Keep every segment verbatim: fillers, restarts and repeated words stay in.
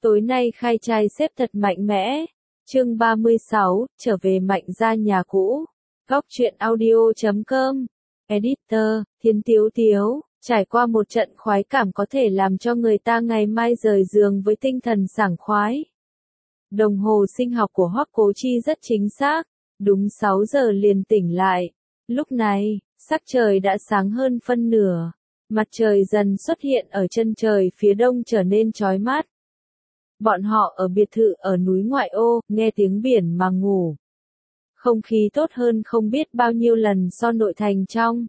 Tối nay khai trai xếp thật mạnh mẽ. Chương ba mươi sáu, trở về Mạnh gia nhà cũ. Góc truyện audio chấm com. Editor, Thiên Tiếu Tiếu, trải qua một trận khoái cảm có thể làm cho người ta ngày mai rời giường với tinh thần sảng khoái. Đồng hồ sinh học của Hoắc Cố Chi rất chính xác, đúng sáu giờ liền tỉnh lại. Lúc này, sắc trời đã sáng hơn phân nửa, mặt trời dần xuất hiện ở chân trời phía đông trở nên chói mát. Bọn họ ở biệt thự ở núi ngoại ô, nghe tiếng biển mà ngủ. Không khí tốt hơn không biết bao nhiêu lần so nội thành trong.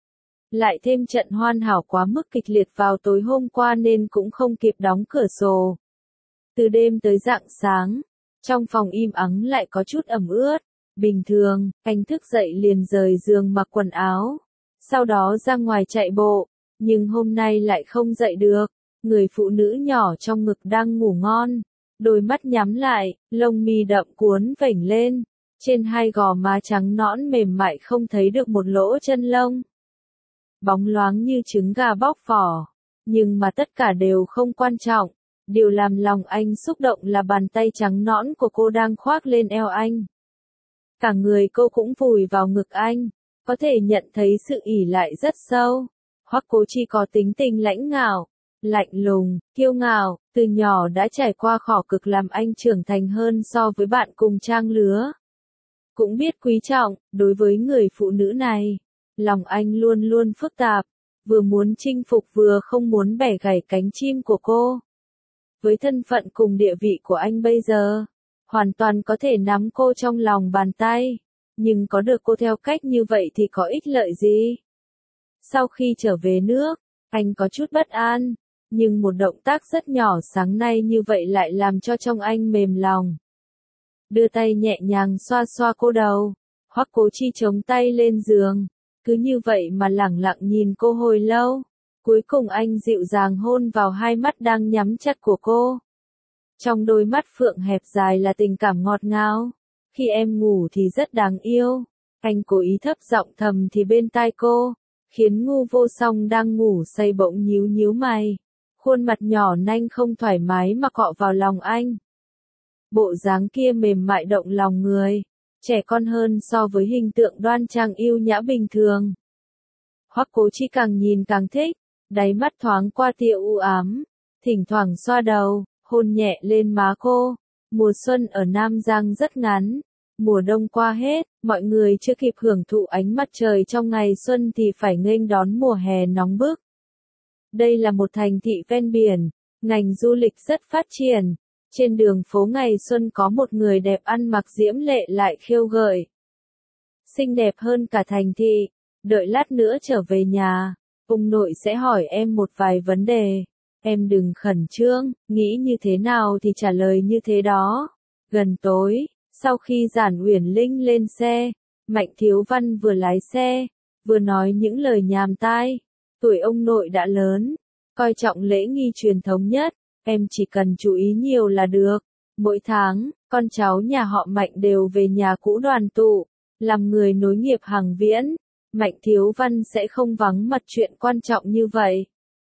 Lại thêm trận hoàn hảo quá mức kịch liệt vào tối hôm qua nên cũng không kịp đóng cửa sổ. Từ đêm tới rạng sáng, trong phòng im ắng lại có chút ẩm ướt. Bình thường, anh thức dậy liền rời giường mặc quần áo, sau đó ra ngoài chạy bộ, nhưng hôm nay lại không dậy được. Người phụ nữ nhỏ trong ngực đang ngủ ngon, đôi mắt nhắm lại, lông mi đậm cuốn vểnh lên, trên hai gò má trắng nõn mềm mại không thấy được một lỗ chân lông. Bóng loáng như trứng gà bóc vỏ, nhưng mà tất cả đều không quan trọng, điều làm lòng anh xúc động là bàn tay trắng nõn của cô đang khoác lên eo anh. Cả người cô cũng vùi vào ngực anh, có thể nhận thấy sự ỷ lại rất sâu. Hoắc Cố Chi có tính tình lãnh ngạo, lạnh lùng, kiêu ngạo, từ nhỏ đã trải qua khổ cực làm anh trưởng thành hơn so với bạn cùng trang lứa. Cũng biết quý trọng, đối với người phụ nữ này, lòng anh luôn luôn phức tạp, vừa muốn chinh phục vừa không muốn bẻ gãy cánh chim của cô. Với thân phận cùng địa vị của anh bây giờ, hoàn toàn có thể nắm cô trong lòng bàn tay, nhưng có được cô theo cách như vậy thì có ích lợi gì? Sau khi trở về nước, anh có chút bất an, nhưng một động tác rất nhỏ sáng nay như vậy lại làm cho trong anh mềm lòng. Đưa tay nhẹ nhàng xoa xoa cô đầu, Hoắc Cố Chi chống tay lên giường, cứ như vậy mà lẳng lặng nhìn cô hồi lâu. Cuối cùng anh dịu dàng hôn vào hai mắt đang nhắm chặt của cô. Trong đôi mắt phượng hẹp dài là tình cảm ngọt ngào. Khi em ngủ thì rất đáng yêu. Anh cố ý thấp giọng thầm thì bên tai cô, khiến ngu vô song đang ngủ say bỗng nhíu nhíu mày. Khuôn mặt nhỏ nanh không thoải mái mà cọ vào lòng anh. Bộ dáng kia mềm mại động lòng người, trẻ con hơn so với hình tượng đoan trang yêu nhã bình thường. Hoắc Cố Chi càng nhìn càng thích, đáy mắt thoáng qua tia u ám, thỉnh thoảng xoa đầu, hôn nhẹ lên má cô. Mùa xuân ở Nam Giang rất ngắn, mùa đông qua hết, mọi người chưa kịp hưởng thụ ánh mặt trời trong ngày xuân thì phải nghênh đón mùa hè nóng bức. Đây là một thành thị ven biển, ngành du lịch rất phát triển. Trên đường phố ngày xuân có một người đẹp ăn mặc diễm lệ lại khiêu gợi. Xinh đẹp hơn cả thành thị, đợi lát nữa trở về nhà, ông nội sẽ hỏi em một vài vấn đề. Em đừng khẩn trương, nghĩ như thế nào thì trả lời như thế đó. Gần tối, sau khi Giản Uyển Linh lên xe, Mạnh Thiếu Văn vừa lái xe, vừa nói những lời nhàm tai. Tuổi ông nội đã lớn, coi trọng lễ nghi truyền thống nhất, em chỉ cần chú ý nhiều là được. Mỗi tháng, con cháu nhà họ Mạnh đều về nhà cũ đoàn tụ, làm người nối nghiệp hàng viễn. Mạnh Thiếu Văn sẽ không vắng mặt chuyện quan trọng như vậy.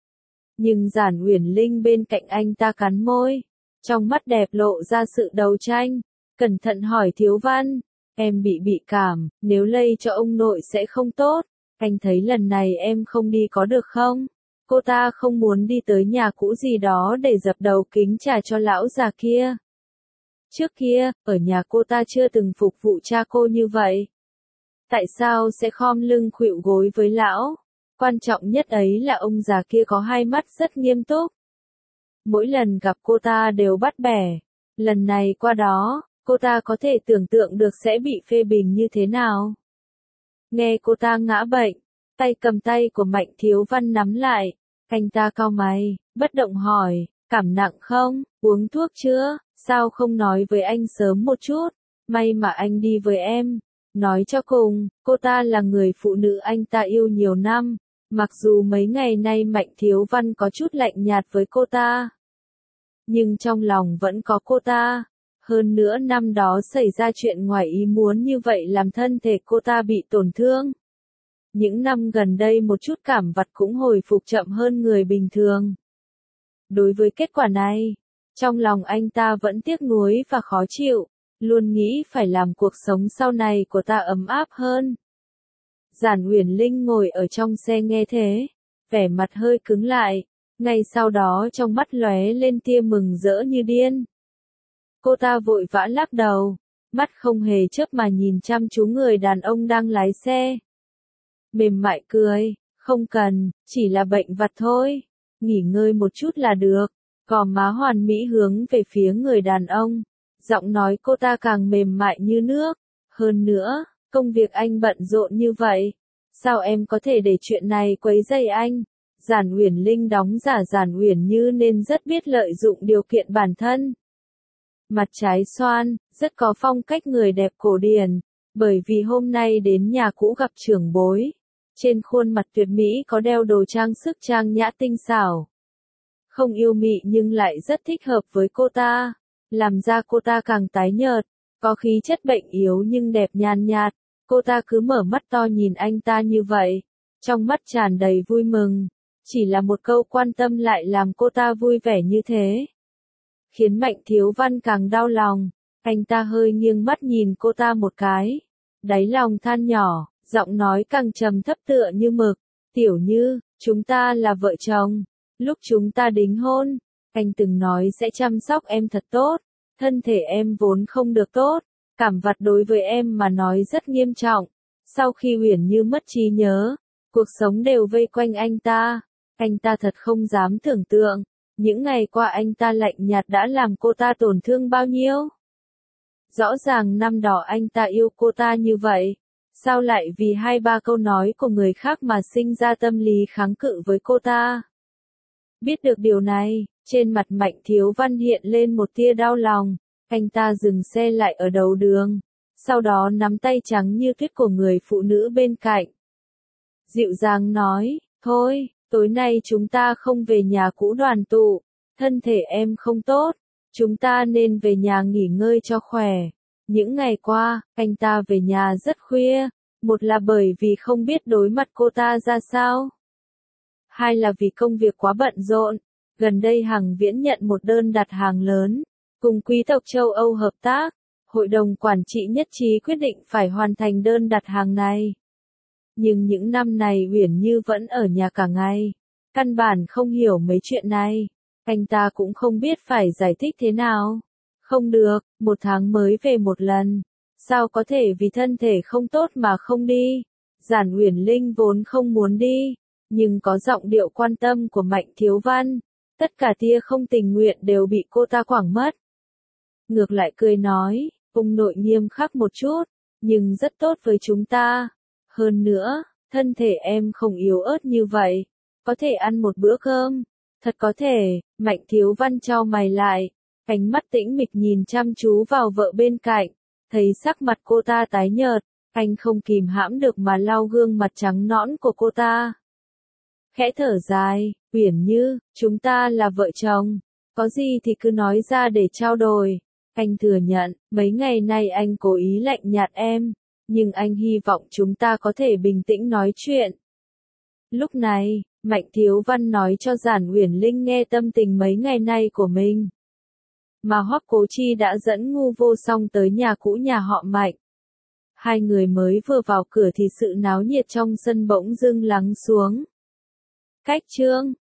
Nhưng Giản Uyển Linh bên cạnh anh ta cắn môi, trong mắt đẹp lộ ra sự đấu tranh, cẩn thận hỏi Thiếu Văn, em bị bị cảm, nếu lây cho ông nội sẽ không tốt, anh thấy lần này em không đi có được không? Cô ta không muốn đi tới nhà cũ gì đó để dập đầu kính trà cho lão già kia. Trước kia, ở nhà cô ta chưa từng phục vụ cha cô như vậy. Tại sao sẽ khom lưng khuỵu gối với lão? Quan trọng nhất ấy là ông già kia có hai mắt rất nghiêm túc. Mỗi lần gặp cô ta đều bắt bẻ. Lần này qua đó, cô ta có thể tưởng tượng được sẽ bị phê bình như thế nào. Nghe cô ta ngã bệnh, tay cầm tay của Mạnh Thiếu Văn nắm lại. Anh ta cau mày, bất động hỏi, cảm nặng không, uống thuốc chưa, sao không nói với anh sớm một chút, may mà anh đi với em. Nói cho cùng, cô ta là người phụ nữ anh ta yêu nhiều năm, mặc dù mấy ngày nay Mạnh Thiếu Văn có chút lạnh nhạt với cô ta. Nhưng trong lòng vẫn có cô ta, hơn nữa năm đó xảy ra chuyện ngoài ý muốn như vậy làm thân thể cô ta bị tổn thương. Những năm gần đây một chút cảm vặt cũng hồi phục chậm hơn người bình thường. Đối với kết quả này, Trong lòng anh ta vẫn tiếc nuối và khó chịu, luôn nghĩ phải làm cuộc sống sau này của ta ấm áp hơn. Giản Uyển Linh ngồi ở trong xe nghe thế, vẻ mặt hơi cứng lại, ngay sau đó trong mắt lóe lên tia mừng rỡ như điên. Cô ta vội vã lắc đầu, mắt không hề chớp mà nhìn chăm chú người đàn ông đang lái xe. Mềm mại cười, không cần, chỉ là bệnh vặt thôi, nghỉ ngơi một chút là được. Gò má hoàn mỹ hướng về phía người đàn ông, giọng nói cô ta càng mềm mại như nước. Hơn nữa, công việc anh bận rộn như vậy, sao em có thể để chuyện này quấy rầy anh? Giản Uyển Linh đóng giả Giản Uyển Như nên rất biết lợi dụng điều kiện bản thân. Mặt trái xoan, rất có phong cách người đẹp cổ điển, bởi vì hôm nay đến nhà cũ gặp trưởng bối. Trên khuôn mặt tuyệt mỹ có đeo đồ trang sức trang nhã tinh xảo. Không yêu mị nhưng lại rất thích hợp với cô ta, làm da cô ta càng tái nhợt, có khí chất bệnh yếu nhưng đẹp nhàn nhạt. Cô ta cứ mở mắt to nhìn anh ta như vậy, trong mắt tràn đầy vui mừng, chỉ là một câu quan tâm lại làm cô ta vui vẻ như thế. Khiến Mạnh Thiếu Văn càng đau lòng, anh ta hơi nghiêng mắt nhìn cô ta một cái, đáy lòng than nhỏ, giọng nói càng trầm thấp tựa như mực, Tiểu Như, chúng ta là vợ chồng. Lúc chúng ta đính hôn, anh từng nói sẽ chăm sóc em thật tốt, thân thể em vốn không được tốt, cảm vật đối với em mà nói rất nghiêm trọng. Sau khi Uyển Như mất trí nhớ, cuộc sống đều vây quanh anh ta, anh ta thật không dám tưởng tượng, những ngày qua anh ta lạnh nhạt đã làm cô ta tổn thương bao nhiêu. Rõ ràng năm đó anh ta yêu cô ta như vậy, sao lại vì hai ba câu nói của người khác mà sinh ra tâm lý kháng cự với cô ta? Biết được điều này, trên mặt Mạnh Thiếu Văn hiện lên một tia đau lòng, anh ta dừng xe lại ở đầu đường, sau đó nắm tay trắng như tuyết của người phụ nữ bên cạnh. Dịu dàng nói, thôi, tối nay chúng ta không về nhà cũ đoàn tụ, thân thể em không tốt, chúng ta nên về nhà nghỉ ngơi cho khỏe. Những ngày qua, anh ta về nhà rất khuya, một là bởi vì không biết đối mặt cô ta ra sao. Hai là vì công việc quá bận rộn, gần đây Hằng Viễn nhận một đơn đặt hàng lớn, cùng quý tộc châu Âu hợp tác, hội đồng quản trị nhất trí quyết định phải hoàn thành đơn đặt hàng này. Nhưng những năm này Uyển Như vẫn ở nhà cả ngày, căn bản không hiểu mấy chuyện này, anh ta cũng không biết phải giải thích thế nào. Không được, một tháng mới về một lần, sao có thể vì thân thể không tốt mà không đi. Giản Uyển Linh vốn không muốn đi, nhưng có giọng điệu quan tâm của Mạnh Thiếu Văn, tất cả tia không tình nguyện đều bị cô ta quẳng mất. Ngược lại cười nói, ông nội nghiêm khắc một chút, nhưng rất tốt với chúng ta. Hơn nữa, thân thể em không yếu ớt như vậy, có thể ăn một bữa cơm. Thật có thể, Mạnh Thiếu Văn chau mày lại, ánh mắt tĩnh mịch nhìn chăm chú vào vợ bên cạnh, thấy sắc mặt cô ta tái nhợt, anh không kìm hãm được mà lau gương mặt trắng nõn của cô ta. Khẽ thở dài, Uyển Như, chúng ta là vợ chồng, có gì thì cứ nói ra để trao đổi. Anh thừa nhận, mấy ngày nay anh cố ý lạnh nhạt em, nhưng anh hy vọng chúng ta có thể bình tĩnh nói chuyện. Lúc này, Mạnh Thiếu Văn nói cho Giản Uyển Linh nghe tâm tình mấy ngày nay của mình. Mà Hoắc Cố Chi đã dẫn Ngu Vô Song tới nhà cũ nhà họ Mạnh. Hai người mới vừa vào cửa thì sự náo nhiệt trong sân bỗng dưng lắng xuống. Cách chương